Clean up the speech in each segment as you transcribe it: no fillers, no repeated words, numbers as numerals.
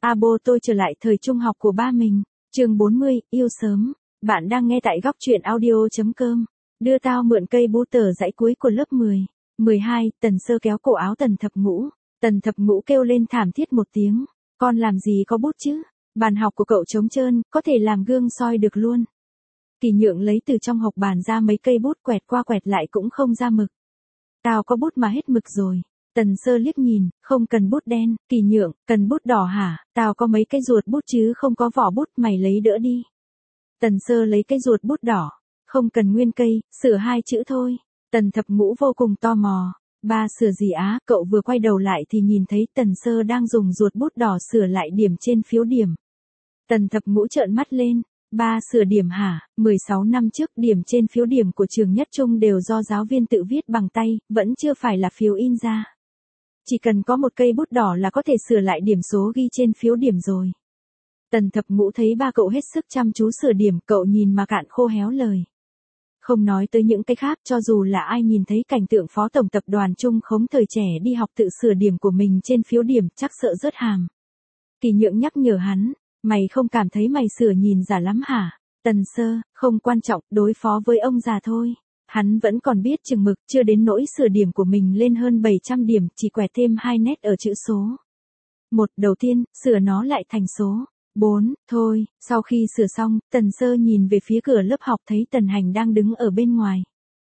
Abo tôi trở lại thời trung học của ba mình. Chương 40, yêu sớm. Bạn đang nghe tại góc truyện audio.com. Đưa tao mượn cây bút tờ dãy cuối của lớp 10. 12, Tần Sơ kéo cổ áo Tần Thập Ngũ. Tần Thập Ngũ kêu lên thảm thiết một tiếng. Con làm gì có bút chứ? Bàn học của cậu trống trơn, có thể làm gương soi được luôn. Kỳ Nhượng lấy từ trong hộc bàn ra mấy cây bút quẹt qua quẹt lại cũng không ra mực. Tao có bút mà hết mực rồi. Tần Sơ liếc nhìn, không cần bút đen. Kỳ Nhượng, cần bút đỏ hả? Tao có mấy cái ruột bút chứ không có vỏ bút, mày lấy đỡ đi. Tần Sơ lấy cái ruột bút đỏ. Không cần nguyên cây, sửa 2 chữ thôi. Tần Thập Ngũ vô cùng tò mò. Ba sửa gì á? Cậu vừa quay đầu lại thì nhìn thấy Tần Sơ đang dùng ruột bút đỏ sửa lại điểm trên phiếu điểm. Tần Thập Ngũ trợn mắt lên. Ba sửa điểm hả? 16 năm trước điểm trên phiếu điểm của trường Nhất Trung đều do giáo viên tự viết bằng tay, vẫn chưa phải là phiếu in ra. Chỉ cần có một cây bút đỏ là có thể sửa lại điểm số ghi trên phiếu điểm rồi. Tần Thập Ngũ thấy ba cậu hết sức chăm chú sửa điểm, cậu nhìn mà cạn khô héo lời. Không nói tới những cái khác, cho dù là ai nhìn thấy cảnh tượng phó tổng tập đoàn Trung Khống thời trẻ đi học tự sửa điểm của mình trên phiếu điểm chắc sợ rớt hàm. Kỳ Nhượng nhắc nhở hắn, mày không cảm thấy mày sửa nhìn giả lắm hả? Tần Sơ, không quan trọng, đối phó với ông già thôi. Hắn vẫn còn biết chừng mực, chưa đến nỗi sửa điểm của mình lên hơn 700 điểm, chỉ quẹt thêm 2 nét ở chữ số. Một, đầu tiên, sửa nó lại thành số 4, thôi. Sau khi sửa xong, Tần Sơ nhìn về phía cửa lớp học thấy Tần Hành đang đứng ở bên ngoài.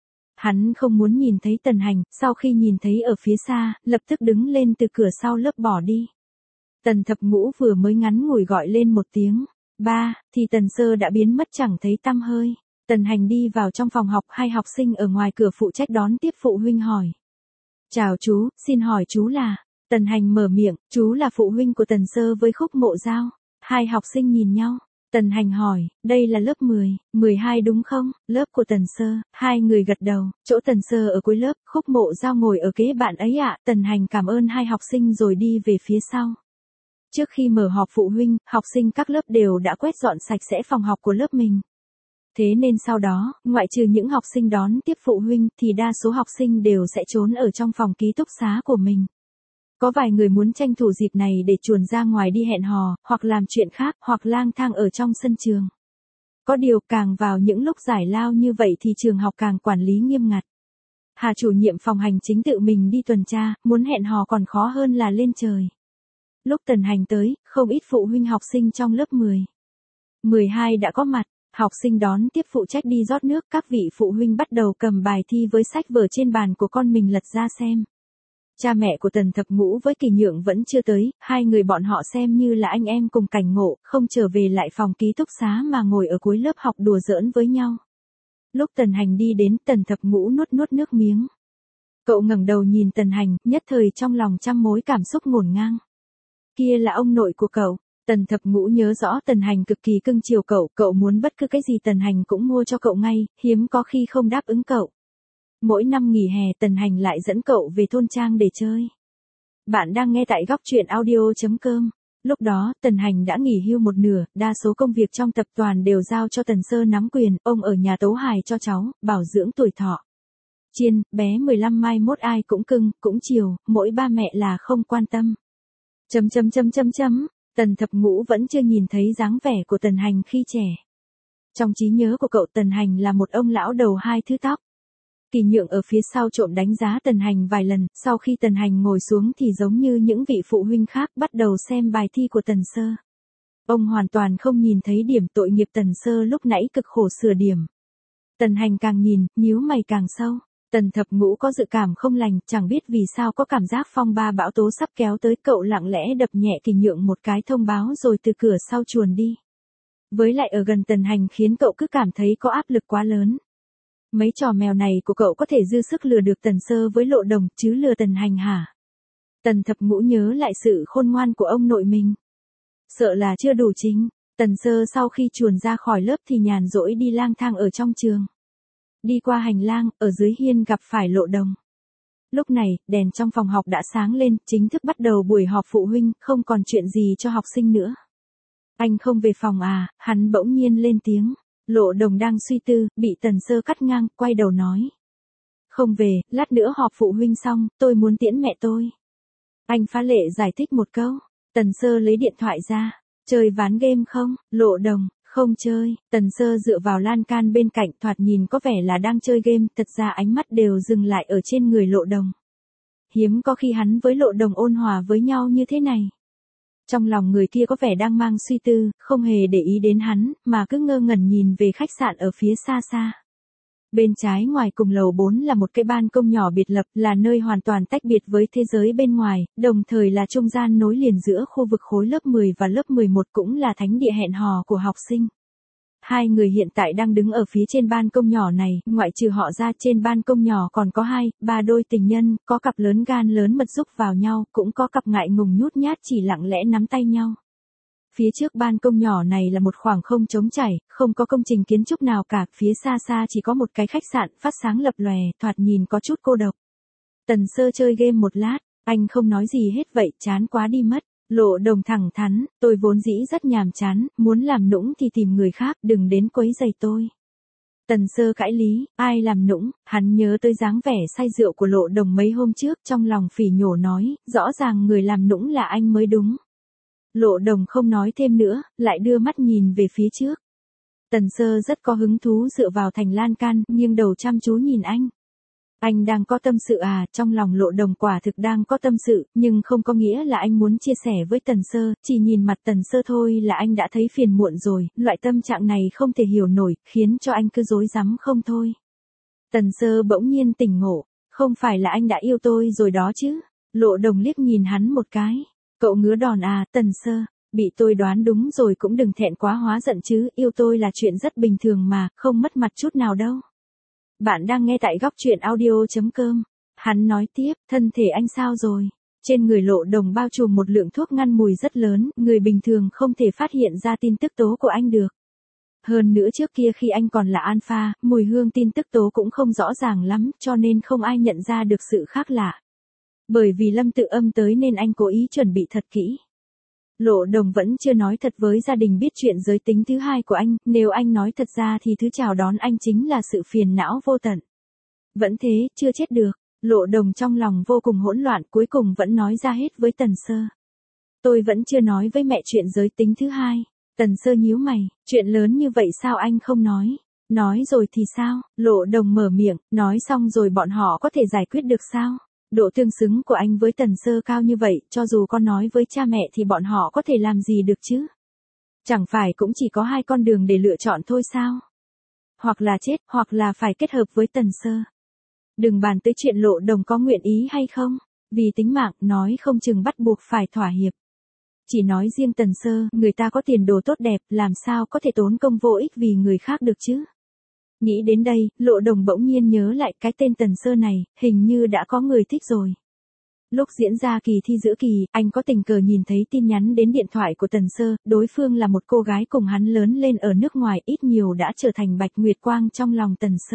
Hắn không muốn nhìn thấy Tần Hành, sau khi nhìn thấy ở phía xa, lập tức đứng lên từ cửa sau lớp bỏ đi. Tần Thập Ngũ vừa mới ngắn ngủi gọi lên một tiếng, ba, thì Tần Sơ đã biến mất chẳng thấy tăm hơi. Tần Hành đi vào trong phòng học, hai học sinh ở ngoài cửa phụ trách đón tiếp phụ huynh hỏi. Chào chú, xin hỏi chú là? Tần Hành mở miệng, chú là phụ huynh của Tần Sơ với Khúc Mộ Giao. Hai học sinh nhìn nhau. Tần Hành hỏi, đây là lớp 10, 12 đúng không? Lớp của Tần Sơ. Hai người gật đầu, chỗ Tần Sơ ở cuối lớp, Khúc Mộ Giao ngồi ở kế bạn ấy ạ. Tần Hành cảm ơn hai học sinh rồi đi về phía sau. Trước khi mở họp phụ huynh, học sinh các lớp đều đã quét dọn sạch sẽ phòng học của lớp mình. Thế nên sau đó, ngoại trừ những học sinh đón tiếp phụ huynh thì đa số học sinh đều sẽ trốn ở trong phòng ký túc xá của mình. Có vài người muốn tranh thủ dịp này để chuồn ra ngoài đi hẹn hò, hoặc làm chuyện khác, hoặc lang thang ở trong sân trường. Có điều càng vào những lúc giải lao như vậy thì trường học càng quản lý nghiêm ngặt. Hà chủ nhiệm phòng hành chính tự mình đi tuần tra, muốn hẹn hò còn khó hơn là lên trời. Lúc Tần Hành tới, không ít phụ huynh học sinh trong lớp 10, 12 đã có mặt. Học sinh đón tiếp phụ trách đi rót nước, các vị phụ huynh bắt đầu cầm bài thi với sách vở trên bàn của con mình lật ra xem. Cha mẹ của Tần Thập Ngũ với Kỳ Nhượng vẫn chưa tới, hai người bọn họ xem như là anh em cùng cảnh ngộ, không trở về lại phòng ký túc xá mà ngồi ở cuối lớp học đùa giỡn với nhau. Lúc Tần Hành đi đến, Tần Thập Ngũ nuốt nước miếng. Cậu ngẩng đầu nhìn Tần Hành, nhất thời trong lòng trăm mối cảm xúc ngổn ngang. Kia là ông nội của cậu. Tần Thập Ngũ nhớ rõ Tần Hành cực kỳ cưng chiều cậu muốn bất cứ cái gì Tần Hành cũng mua cho cậu ngay, hiếm có khi không đáp ứng cậu. Mỗi năm nghỉ hè Tần Hành lại dẫn cậu về thôn trang để chơi. Bạn đang nghe tại góc truyện audio.com. Lúc đó, Tần Hành đã nghỉ hưu một nửa, đa số công việc trong tập đoàn đều giao cho Tần Sơ nắm quyền, ông ở nhà tấu hài cho cháu, bảo dưỡng tuổi thọ. Chiên, bé 15 mai mốt ai cũng cưng, cũng chiều, mỗi ba mẹ là không quan tâm. Tần Thập Ngũ vẫn chưa nhìn thấy dáng vẻ của Tần Hành khi trẻ. Trong trí nhớ của cậu Tần Hành là một ông lão đầu 2 thứ tóc. Kỳ Nhượng ở phía sau trộm đánh giá Tần Hành vài lần, sau khi Tần Hành ngồi xuống thì giống như những vị phụ huynh khác bắt đầu xem bài thi của Tần Sơ. Ông hoàn toàn không nhìn thấy điểm tội nghiệp Tần Sơ lúc nãy cực khổ sửa điểm. Tần Hành càng nhìn, nhíu mày càng sâu. Tần Thập Ngũ có dự cảm không lành, chẳng biết vì sao có cảm giác phong ba bão tố sắp kéo tới, cậu lặng lẽ đập nhẹ Kỳ Nhượng một cái thông báo rồi từ cửa sau chuồn đi. Với lại ở gần Tần Hành khiến cậu cứ cảm thấy có áp lực quá lớn. Mấy trò mèo này của cậu có thể dư sức lừa được Tần Sơ với Lộ Đồng, chứ lừa Tần Hành hả? Tần Thập Ngũ nhớ lại sự khôn ngoan của ông nội mình. Sợ là chưa đủ chính. Tần Sơ sau khi chuồn ra khỏi lớp thì nhàn rỗi đi lang thang ở trong trường. Đi qua hành lang, ở dưới hiên gặp phải Lộ Đồng. Lúc này, đèn trong phòng học đã sáng lên, chính thức bắt đầu buổi họp phụ huynh, không còn chuyện gì cho học sinh nữa. Anh không về phòng à? Hắn bỗng nhiên lên tiếng. Lộ Đồng đang suy tư, bị Tần Sơ cắt ngang, quay đầu nói. Không về, lát nữa họp phụ huynh xong, tôi muốn tiễn mẹ tôi. Anh phá lệ giải thích một câu. Tần Sơ lấy điện thoại ra. Chơi ván game không? Lộ Đồng, không chơi. Tần Sơ dựa vào lan can bên cạnh thoạt nhìn có vẻ là đang chơi game, thật ra ánh mắt đều dừng lại ở trên người Lộ Đồng. Hiếm có khi hắn với Lộ Đồng ôn hòa với nhau như thế này. Trong lòng người kia có vẻ đang mang suy tư, không hề để ý đến hắn, mà cứ ngơ ngẩn nhìn về khách sạn ở phía xa xa. Bên trái ngoài cùng lầu 4 là một cái ban công nhỏ biệt lập, là nơi hoàn toàn tách biệt với thế giới bên ngoài, đồng thời là trung gian nối liền giữa khu vực khối lớp 10 và lớp 11, cũng là thánh địa hẹn hò của học sinh. Hai người hiện tại đang đứng ở phía trên ban công nhỏ này, ngoại trừ họ ra trên ban công nhỏ còn có 2-3 đôi tình nhân, có cặp lớn gan lớn mật rúc vào nhau, cũng có cặp ngại ngùng nhút nhát chỉ lặng lẽ nắm tay nhau. Phía trước ban công nhỏ này là một khoảng không trống trải, không có công trình kiến trúc nào cả, phía xa xa chỉ có một cái khách sạn phát sáng lập lòe, thoạt nhìn có chút cô độc. Tần Sơ chơi game một lát, anh không nói gì hết vậy, chán quá đi mất. Lộ Đồng thẳng thắn, tôi vốn dĩ rất nhàm chán, muốn làm nũng thì tìm người khác, đừng đến quấy rầy tôi. Tần Sơ cãi lý, ai làm nũng, hắn nhớ tới dáng vẻ say rượu của Lộ Đồng mấy hôm trước, trong lòng phỉ nhổ nói, rõ ràng người làm nũng là anh mới đúng. Lộ Đồng không nói thêm nữa, lại đưa mắt nhìn về phía trước. Tần Sơ rất có hứng thú dựa vào thành lan can, nghiêng đầu chăm chú nhìn anh. Anh đang có tâm sự à? Trong lòng Lộ Đồng quả thực đang có tâm sự, nhưng không có nghĩa là anh muốn chia sẻ với Tần Sơ, chỉ nhìn mặt Tần Sơ thôi là anh đã thấy phiền muộn rồi, loại tâm trạng này không thể hiểu nổi, khiến cho anh cứ rối rắm không thôi. Tần Sơ bỗng nhiên tỉnh ngộ, không phải là anh đã yêu tôi rồi đó chứ? Lộ Đồng liếc nhìn hắn một cái. Cậu ngứa đòn à? Tần Sơ, bị tôi đoán đúng rồi, cũng đừng thẹn quá hóa giận chứ, yêu tôi là chuyện rất bình thường mà, không mất mặt chút nào đâu. Bạn đang nghe tại góc truyện audio.com. Hắn nói tiếp, thân thể anh sao rồi? Trên người Lộ Đồng bao trùm một lượng thuốc ngăn mùi rất lớn, người bình thường không thể phát hiện ra tin tức tố của anh được. Hơn nữa trước kia khi anh còn là alpha, mùi hương tin tức tố cũng không rõ ràng lắm, cho nên không ai nhận ra được sự khác lạ. Bởi vì Lâm Tự Âm tới nên anh cố ý chuẩn bị thật kỹ. Lộ Đồng vẫn chưa nói thật với gia đình biết chuyện giới tính thứ hai của anh, nếu anh nói thật ra thì thứ chào đón anh chính là sự phiền não vô tận. Vẫn thế, chưa chết được. Lộ Đồng trong lòng vô cùng hỗn loạn, cuối cùng vẫn nói ra hết với Tần Sơ. Tôi vẫn chưa nói với mẹ chuyện giới tính thứ hai. Tần Sơ nhíu mày, chuyện lớn như vậy sao anh không nói? Nói rồi thì sao? Lộ Đồng mở miệng, nói xong rồi bọn họ có thể giải quyết được sao? Độ tương xứng của anh với Tần Sơ cao như vậy, cho dù con nói với cha mẹ thì bọn họ có thể làm gì được chứ? Chẳng phải cũng chỉ có hai con đường để lựa chọn thôi sao? Hoặc là chết, hoặc là phải kết hợp với Tần Sơ. Đừng bàn tới chuyện Lộ Đồng có nguyện ý hay không, vì tính mạng, nói không chừng bắt buộc phải thỏa hiệp. Chỉ nói riêng Tần Sơ, người ta có tiền đồ tốt đẹp, làm sao có thể tốn công vô ích vì người khác được chứ? Nghĩ đến đây, Lộ Đồng bỗng nhiên nhớ lại cái tên Tần Sơ này, hình như đã có người thích rồi. Lúc diễn ra kỳ thi giữa kỳ, anh có tình cờ nhìn thấy tin nhắn đến điện thoại của Tần Sơ, đối phương là một cô gái cùng hắn lớn lên ở nước ngoài, ít nhiều đã trở thành Bạch Nguyệt Quang trong lòng Tần Sơ.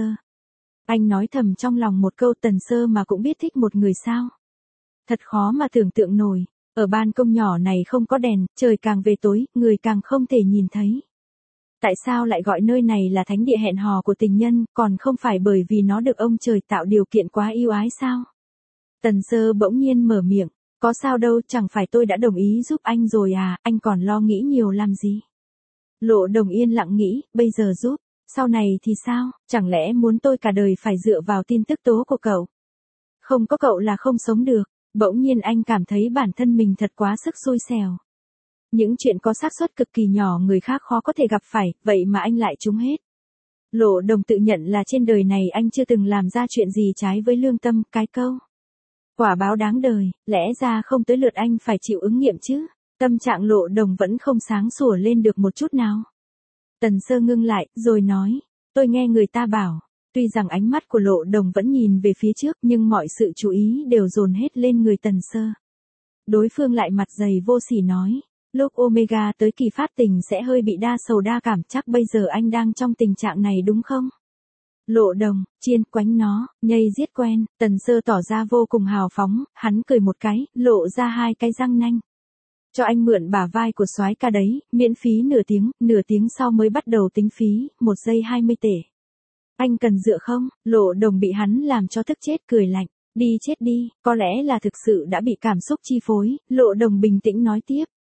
Anh nói thầm trong lòng một câu, Tần Sơ mà cũng biết thích một người sao? Thật khó mà tưởng tượng nổi, ở ban công nhỏ này không có đèn, trời càng về tối, người càng không thể nhìn thấy. Tại sao lại gọi nơi này là thánh địa hẹn hò của tình nhân, còn không phải bởi vì nó được ông trời tạo điều kiện quá ưu ái sao? Tần Sơ bỗng nhiên mở miệng, có sao đâu, chẳng phải tôi đã đồng ý giúp anh rồi à, anh còn lo nghĩ nhiều làm gì? Lộ Đồng yên lặng nghĩ, bây giờ giúp, sau này thì sao, chẳng lẽ muốn tôi cả đời phải dựa vào tin tức tố của cậu? Không có cậu là không sống được, bỗng nhiên anh cảm thấy bản thân mình thật quá sức xui xẻo. Những chuyện có xác suất cực kỳ nhỏ người khác khó có thể gặp phải, vậy mà anh lại trúng hết. Lộ Đồng tự nhận là trên đời này anh chưa từng làm ra chuyện gì trái với lương tâm, cái câu quả báo đáng đời, lẽ ra không tới lượt anh phải chịu ứng nghiệm chứ. Tâm trạng Lộ Đồng vẫn không sáng sủa lên được một chút nào. Tần Sơ ngưng lại, rồi nói, tôi nghe người ta bảo, tuy rằng ánh mắt của Lộ Đồng vẫn nhìn về phía trước nhưng mọi sự chú ý đều dồn hết lên người Tần Sơ. Đối phương lại mặt dày vô sỉ nói, lúc Omega tới kỳ phát tình sẽ hơi bị đa sầu đa cảm, chắc bây giờ anh đang trong tình trạng này đúng không? Lộ Đồng, chiên quánh nó, nhây giết quen, Tần Sơ tỏ ra vô cùng hào phóng, hắn cười một cái, lộ ra hai cái răng nanh. Cho anh mượn bả vai của soái ca đấy, miễn phí nửa tiếng sau mới bắt đầu tính phí, 1 giây 20 tể. Anh cần dựa không? Lộ Đồng bị hắn làm cho tức chết, cười lạnh, đi chết đi, có lẽ là thực sự đã bị cảm xúc chi phối, Lộ Đồng bình tĩnh nói tiếp,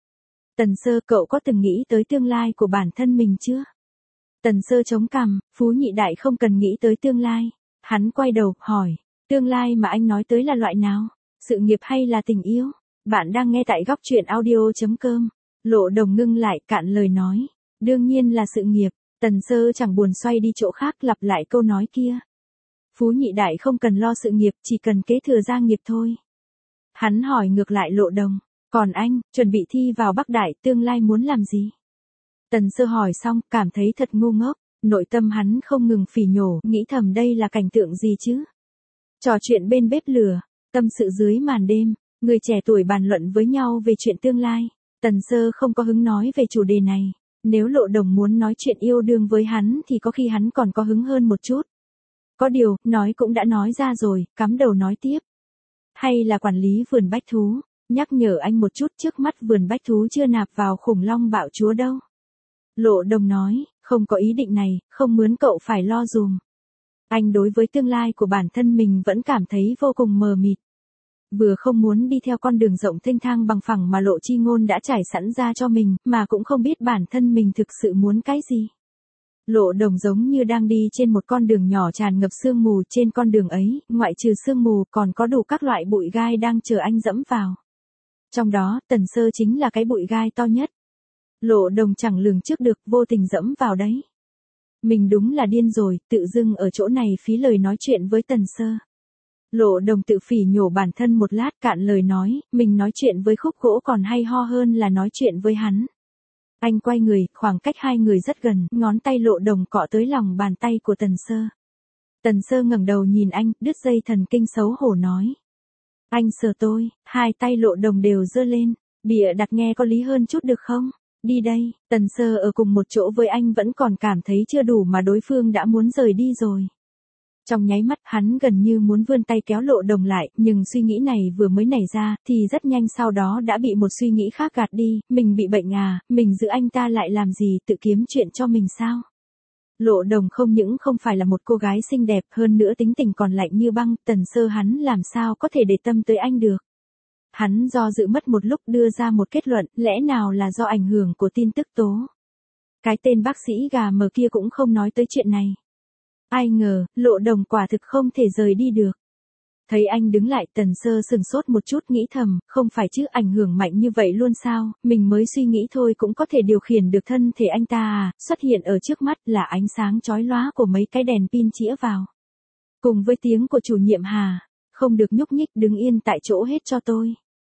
Tần Sơ, cậu có từng nghĩ tới tương lai của bản thân mình chưa? Tần Sơ chống cằm, Phú Nhị Đại không cần nghĩ tới tương lai. Hắn quay đầu, hỏi, tương lai mà anh nói tới là loại nào? Sự nghiệp hay là tình yêu? Bạn đang nghe tại góc truyện audio.com. Lộ Đồng ngưng lại, cạn lời nói. Đương nhiên là sự nghiệp. Tần Sơ chẳng buồn xoay đi chỗ khác, lặp lại câu nói kia. Phú Nhị Đại không cần lo sự nghiệp, chỉ cần kế thừa gia nghiệp thôi. Hắn hỏi ngược lại Lộ Đồng, còn anh, chuẩn bị thi vào Bắc Đại, tương lai muốn làm gì? Tần Sơ hỏi xong, cảm thấy thật ngu ngốc, nội tâm hắn không ngừng phỉ nhổ, nghĩ thầm đây là cảnh tượng gì chứ? Trò chuyện bên bếp lửa, tâm sự dưới màn đêm, người trẻ tuổi bàn luận với nhau về chuyện tương lai. Tần Sơ không có hứng nói về chủ đề này, nếu Lộ Đồng muốn nói chuyện yêu đương với hắn thì có khi hắn còn có hứng hơn một chút. Có điều, nói cũng đã nói ra rồi, cắm đầu nói tiếp. Hay là quản lý vườn bách thú, nhắc nhở anh một chút, trước mắt vườn bách thú chưa nạp vào khủng long bạo chúa đâu. Lộ Đồng nói, không có ý định này, không mướn cậu phải lo dùm. Anh đối với tương lai của bản thân mình vẫn cảm thấy vô cùng mờ mịt. Vừa không muốn đi theo con đường rộng thênh thang bằng phẳng mà Lộ Chi Ngôn đã trải sẵn ra cho mình, mà cũng không biết bản thân mình thực sự muốn cái gì. Lộ Đồng giống như đang đi trên một con đường nhỏ tràn ngập sương mù, trên con đường ấy, ngoại trừ sương mù còn có đủ các loại bụi gai đang chờ anh dẫm vào. Trong đó, Tần Sơ chính là cái bụi gai to nhất. Lộ Đồng chẳng lường trước được, vô tình dẫm vào đấy. Mình đúng là điên rồi, tự dưng ở chỗ này phí lời nói chuyện với Tần Sơ. Lộ Đồng tự phỉ nhổ bản thân một lát, cạn lời nói, mình nói chuyện với khúc gỗ còn hay ho hơn là nói chuyện với hắn. Anh quay người, khoảng cách hai người rất gần, ngón tay Lộ Đồng cọ tới lòng bàn tay của Tần Sơ. Tần Sơ ngẩng đầu nhìn anh, đứt dây thần kinh xấu hổ nói. Anh sờ tôi, hai tay Lộ Đồng đều giơ lên, bịa đặt nghe có lý hơn chút được không? Đi đây, Tần Sơ ở cùng một chỗ với anh vẫn còn cảm thấy chưa đủ mà đối phương đã muốn rời đi rồi. Trong nháy mắt hắn gần như muốn vươn tay kéo Lộ Đồng lại, nhưng suy nghĩ này vừa mới nảy ra, thì rất nhanh sau đó đã bị một suy nghĩ khác gạt đi, mình bị bệnh à, mình giữ anh ta lại làm gì, tự kiếm chuyện cho mình sao? Lộ Đồng không những không phải là một cô gái xinh đẹp, hơn nữa tính tình còn lạnh như băng, Tần Sơ hắn làm sao có thể để tâm tới anh được. Hắn do dự mất một lúc đưa ra một kết luận, lẽ nào là do ảnh hưởng của tin tức tố. Cái tên bác sĩ gà mờ kia cũng không nói tới chuyện này. Ai ngờ, Lộ Đồng quả thực không thể rời đi được. Thấy anh đứng lại, Tần Sơ sừng sốt một chút, nghĩ thầm, không phải chứ, ảnh hưởng mạnh như vậy luôn sao, mình mới suy nghĩ thôi cũng có thể điều khiển được thân thể anh ta à, xuất hiện ở trước mắt là ánh sáng chói lóa của mấy cái đèn pin chĩa vào. Cùng với tiếng của chủ nhiệm Hà, không được nhúc nhích, đứng yên tại chỗ hết cho tôi.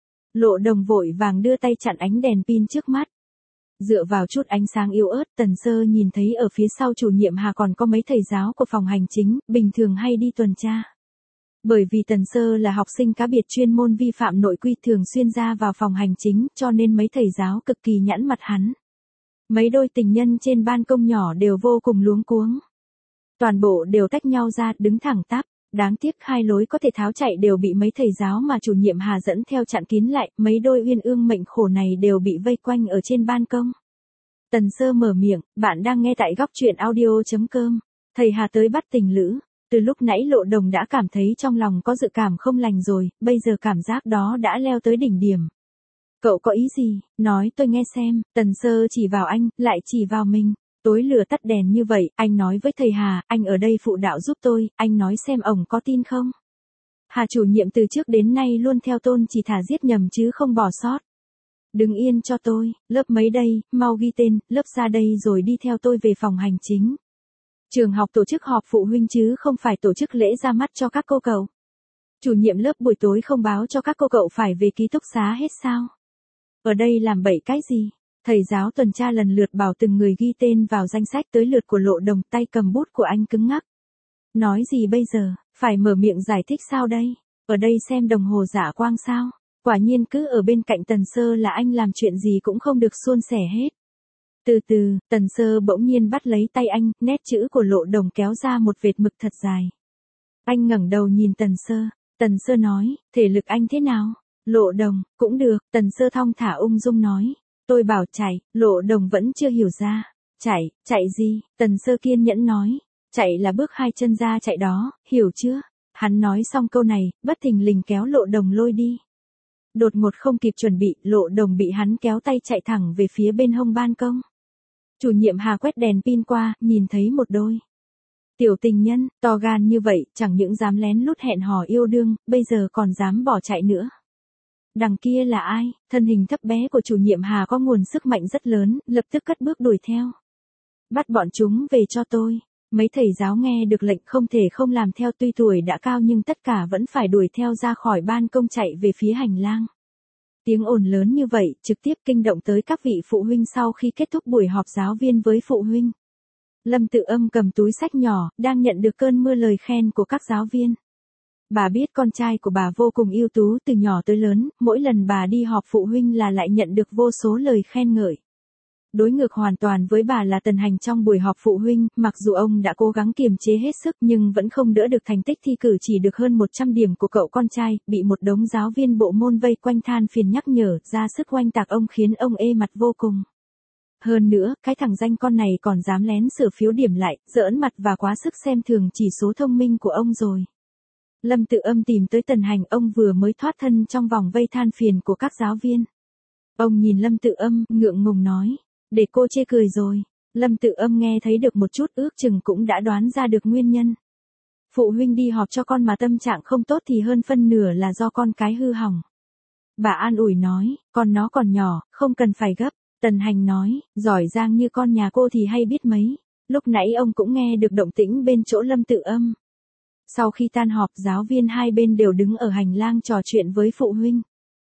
Lộ Đồng vội vàng đưa tay chặn ánh đèn pin trước mắt. Dựa vào chút ánh sáng yếu ớt, Tần Sơ nhìn thấy ở phía sau chủ nhiệm Hà còn có mấy thầy giáo của phòng hành chính, bình thường hay đi tuần tra. Bởi vì Tần Sơ là học sinh cá biệt chuyên môn vi phạm nội quy thường xuyên ra vào phòng hành chính, cho nên mấy thầy giáo cực kỳ nhãn mặt hắn. Mấy đôi tình nhân trên ban công nhỏ đều vô cùng luống cuống. Toàn bộ đều tách nhau ra, đứng thẳng tắp. Đáng tiếc hai lối có thể tháo chạy đều bị mấy thầy giáo mà chủ nhiệm Hà dẫn theo chặn kín lại, mấy đôi uyên ương mệnh khổ này đều bị vây quanh ở trên ban công. Tần Sơ mở miệng, bạn đang nghe tại góc truyện audio.com. Thầy Hà tới bắt tình lữ. Từ lúc nãy Lộ Đồng đã cảm thấy trong lòng có dự cảm không lành rồi, bây giờ cảm giác đó đã leo tới đỉnh điểm. Cậu có ý gì, nói tôi nghe xem. Tần Sơ chỉ vào anh, lại chỉ vào mình. Tối lửa tắt đèn như vậy, anh nói với thầy Hà, anh ở đây phụ đạo giúp tôi, anh nói xem ổng có tin không? Hà chủ nhiệm từ trước đến nay luôn theo tôn chỉ thả giết nhầm chứ không bỏ sót. Đứng yên cho tôi, lớp mấy đây, mau ghi tên, lớp ra đây rồi đi theo tôi về phòng hành chính. Trường học tổ chức họp phụ huynh chứ không phải tổ chức lễ ra mắt cho các cô cậu. Chủ nhiệm lớp buổi tối không báo cho các cô cậu phải về ký túc xá hết sao? Ở đây làm bậy cái gì? Thầy giáo tuần tra lần lượt bảo từng người ghi tên vào danh sách, tới lượt của Lộ Đồng, tay cầm bút của anh cứng ngắc. Nói gì bây giờ, phải mở miệng giải thích sao đây? Ở đây xem đồng hồ dạ quang sao? Quả nhiên cứ ở bên cạnh Tần Sơ là anh làm chuyện gì cũng không được suôn sẻ hết. Từ từ, Tần Sơ bỗng nhiên bắt lấy tay anh, nét chữ của Lộ Đồng kéo ra một vệt mực thật dài. Anh ngẩng đầu nhìn Tần Sơ nói, thể lực anh thế nào? Lộ Đồng, cũng được, Tần Sơ thong thả ung dung nói. Tôi bảo chạy, Lộ Đồng vẫn chưa hiểu ra. Chạy gì? Tần Sơ kiên nhẫn nói. Chạy là bước hai chân ra chạy đó, hiểu chưa? Hắn nói xong câu này, bất thình lình kéo Lộ Đồng lôi đi. Đột ngột không kịp chuẩn bị, Lộ Đồng bị hắn kéo tay chạy thẳng về phía bên hông ban công. Chủ nhiệm Hà quét đèn pin qua, nhìn thấy một đôi tiểu tình nhân, to gan như vậy, chẳng những dám lén lút hẹn hò yêu đương, bây giờ còn dám bỏ chạy nữa. Đằng kia là ai? Thân hình thấp bé của chủ nhiệm Hà có nguồn sức mạnh rất lớn, lập tức cất bước đuổi theo. Bắt bọn chúng về cho tôi. Mấy thầy giáo nghe được lệnh không thể không làm theo, tuy tuổi đã cao nhưng tất cả vẫn phải đuổi theo ra khỏi ban công chạy về phía hành lang. Tiếng ồn lớn như vậy trực tiếp kinh động tới các vị phụ huynh sau khi kết thúc buổi họp giáo viên với phụ huynh. Lâm Tự Âm cầm túi xách nhỏ, đang nhận được cơn mưa lời khen của các giáo viên. Bà biết con trai của bà vô cùng ưu tú từ nhỏ tới lớn, mỗi lần bà đi họp phụ huynh là lại nhận được vô số lời khen ngợi. Đối ngược hoàn toàn với bà là Tần Hành trong buổi họp phụ huynh, mặc dù ông đã cố gắng kiềm chế hết sức nhưng vẫn không đỡ được thành tích thi cử chỉ được hơn 100 điểm của cậu con trai, bị một đống giáo viên bộ môn vây quanh than phiền nhắc nhở, ra sức oanh tạc ông khiến ông ê mặt vô cùng. Hơn nữa, cái thằng danh con này còn dám lén sửa phiếu điểm lại, giỡn mặt và quá sức xem thường chỉ số thông minh của ông rồi. Lâm Tự Âm tìm tới Tần Hành, ông vừa mới thoát thân trong vòng vây than phiền của các giáo viên. Ông nhìn Lâm Tự Âm, ngượng ngùng nói, để cô chê cười rồi. Lâm Tự Âm nghe thấy được một chút, ước chừng cũng đã đoán ra được nguyên nhân. Phụ huynh đi họp cho con mà tâm trạng không tốt thì hơn phân nửa là do con cái hư hỏng. Bà an ủi nói, con nó còn nhỏ, không cần phải gấp. Tần Hành nói, giỏi giang như con nhà cô thì hay biết mấy. Lúc nãy ông cũng nghe được động tĩnh bên chỗ Lâm Tự Âm. Sau khi tan họp, giáo viên hai bên đều đứng ở hành lang trò chuyện với phụ huynh.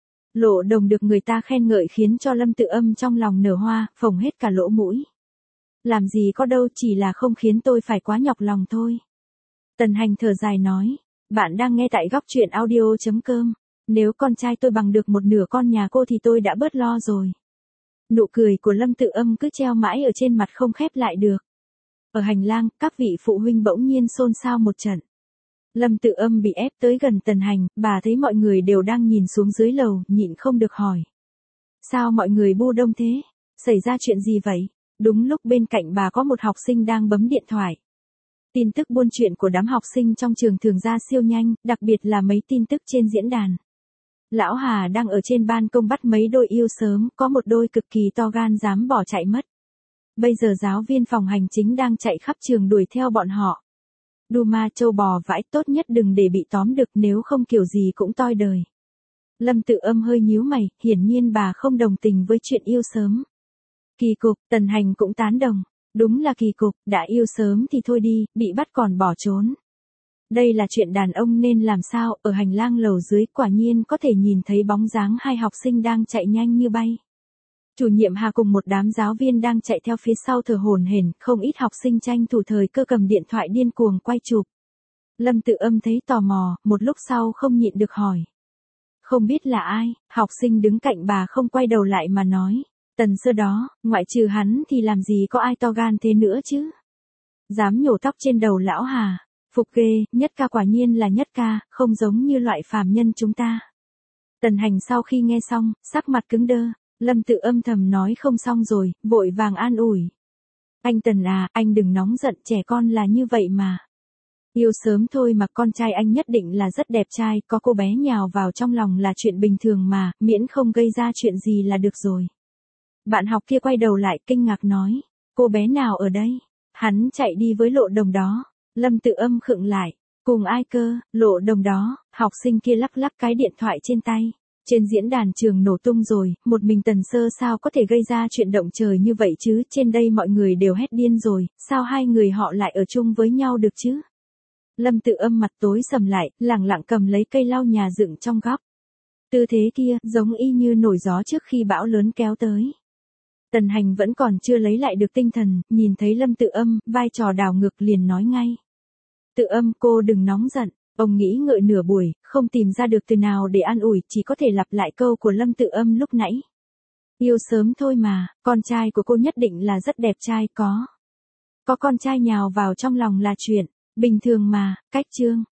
Lộ Đồng được người ta khen ngợi khiến cho Lâm Tự Âm trong lòng nở hoa, phồng hết cả lỗ mũi. Làm gì có đâu, chỉ là không khiến tôi phải quá nhọc lòng thôi. Tần Hành thở dài nói, bạn đang nghe tại góc truyện audio.com. Nếu con trai tôi bằng được một nửa con nhà cô thì tôi đã bớt lo rồi. Nụ cười của Lâm Tự Âm cứ treo mãi ở trên mặt không khép lại được. Ở hành lang, các vị phụ huynh bỗng nhiên xôn xao một trận. Lâm Tự Âm bị ép tới gần Tần Hành, bà thấy mọi người đều đang nhìn xuống dưới lầu, nhịn không được hỏi. Sao mọi người bu đông thế? Xảy ra chuyện gì vậy? Đúng lúc bên cạnh bà có một học sinh đang bấm điện thoại. Tin tức buôn chuyện của đám học sinh trong trường thường ra siêu nhanh, đặc biệt là mấy tin tức trên diễn đàn. Lão Hà đang ở trên ban công bắt mấy đôi yêu sớm, có một đôi cực kỳ to gan dám bỏ chạy mất. Bây giờ giáo viên phòng hành chính đang chạy khắp trường đuổi theo bọn họ. Đu ma châu bò vãi, tốt nhất đừng để bị tóm được, nếu không kiểu gì cũng toi đời. Lâm Tự Âm hơi nhíu mày, hiển nhiên bà không đồng tình với chuyện yêu sớm. Kỳ cục, Tần Hành cũng tán đồng. Đúng là kỳ cục, đã yêu sớm thì thôi đi, bị bắt còn bỏ trốn. Đây là chuyện đàn ông nên làm sao? Ở hành lang lầu dưới quả nhiên có thể nhìn thấy bóng dáng hai học sinh đang chạy nhanh như bay. Chủ nhiệm Hà cùng một đám giáo viên đang chạy theo phía sau thở hổn hển, không ít học sinh tranh thủ thời cơ cầm điện thoại điên cuồng quay chụp. Lâm Tự Âm thấy tò mò, một lúc sau không nhịn được hỏi. Không biết là ai? Học sinh đứng cạnh bà không quay đầu lại mà nói. Tần Sơ đó, ngoại trừ hắn thì làm gì có ai to gan thế nữa chứ? Dám nhổ tóc trên đầu lão Hà. Phục ghê, Nhất Ca quả nhiên là Nhất Ca, không giống như loại phàm nhân chúng ta. Tần Hành sau khi nghe xong, sắc mặt cứng đơ. Lâm Tự Âm thầm nói không xong rồi, vội vàng an ủi. Anh Tần à, anh đừng nóng giận, trẻ con là như vậy mà. Yêu sớm thôi mà, con trai anh nhất định là rất đẹp trai, có cô bé nhào vào trong lòng là chuyện bình thường mà, miễn không gây ra chuyện gì là được rồi. Bạn học kia quay đầu lại kinh ngạc nói, cô bé nào ở đây? Hắn chạy đi với Lộ Đồng đó. Lâm Tự Âm khựng lại, cùng ai cơ? Lộ Đồng đó. Học sinh kia lắc lắc cái điện thoại trên tay. Trên diễn đàn trường nổ tung rồi, một mình Tần Sơ sao có thể gây ra chuyện động trời như vậy chứ? Trên đây mọi người đều hét điên rồi, sao hai người họ lại ở chung với nhau được chứ? Lâm Tự Âm mặt tối sầm lại, lẳng lặng cầm lấy cây lau nhà dựng trong góc. Tư thế kia, giống y như nổi gió trước khi bão lớn kéo tới. Tần Hành vẫn còn chưa lấy lại được tinh thần, nhìn thấy Lâm Tự Âm, vai trò đảo ngược liền nói ngay. Tự Âm, cô đừng nóng giận. Ông nghĩ ngợi nửa buổi, không tìm ra được từ nào để an ủi, chỉ có thể lặp lại câu của Lâm Tự Âm lúc nãy. Yêu sớm thôi mà, con trai của cô nhất định là rất đẹp trai, có con trai nhào vào trong lòng là chuyện bình thường mà. Cách chương